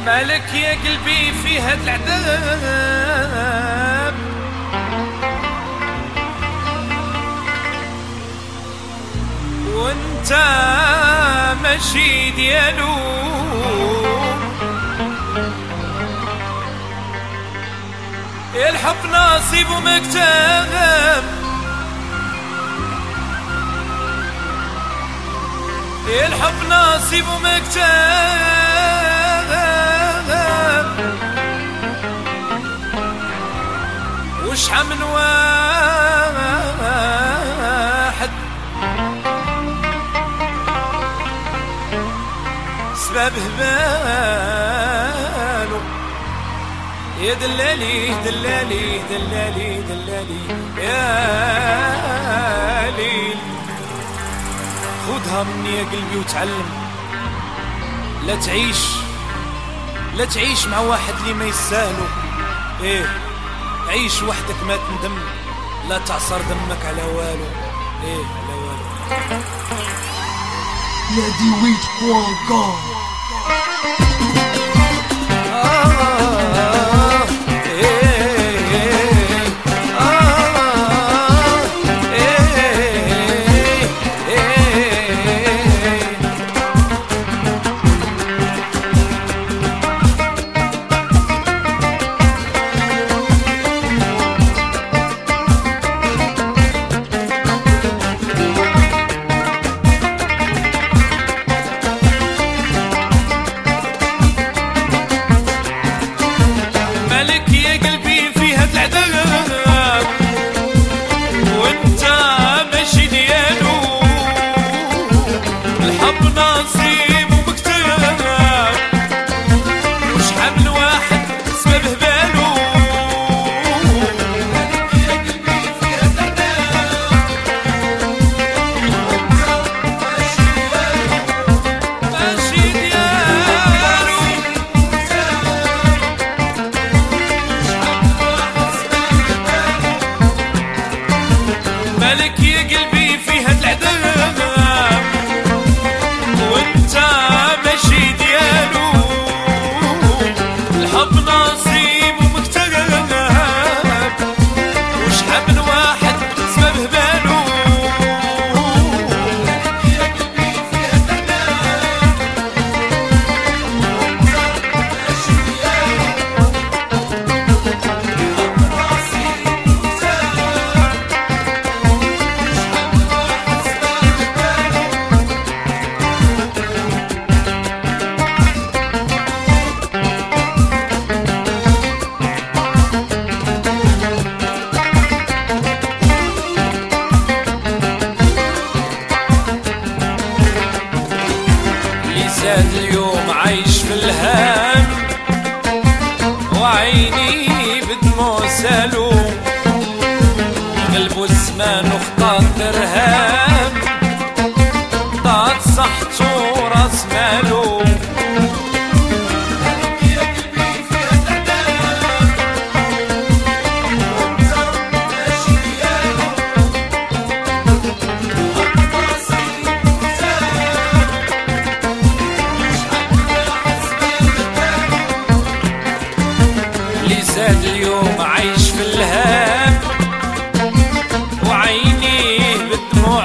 مالك يا قلبي في هاد العذاب، وانت ماشي ديالو الحب نصيب ومكتاب، الحب نصيب ومكتاب، وشحال من واحد سبابه بالو. يا دلالي دلالي دلالي دلالي يا ليل، خدها مني يا قلبي وتعلم، لا تعيش مع واحد اللي ما يستاهلو. ايه عيش وحدك ما تندم، لا تعصر دمك على والو. ايه على والو. Nadiweed.com. مالك يا قلبي في هاد العذاب، وانت ماشي ديالو الحب نصيب ومكتاب، وشحال من واحد سببه بالو. زاد اليوم عايش في الهام، وعيني بدموع سالو، قلبو الزمان وخطا الدرهام، ضاعت صحته وراس مالو. زاد اليوم عايش في الهام، وعينيه بدموع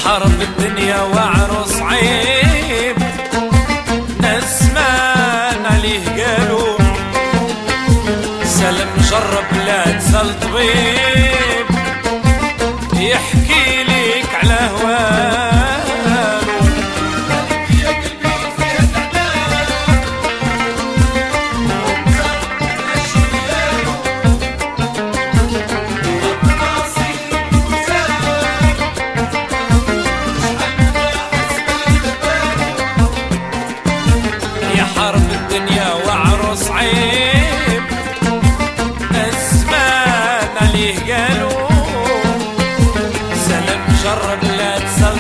حرب الدنيا وعروس عيب، ناس مان عليه قالوا سلم جرب لا تسال طبيب يحكي لك على هواله. يا حرب الدنيا وعروس عيب، أزمان عليه قالوا سلم جرب لا تسال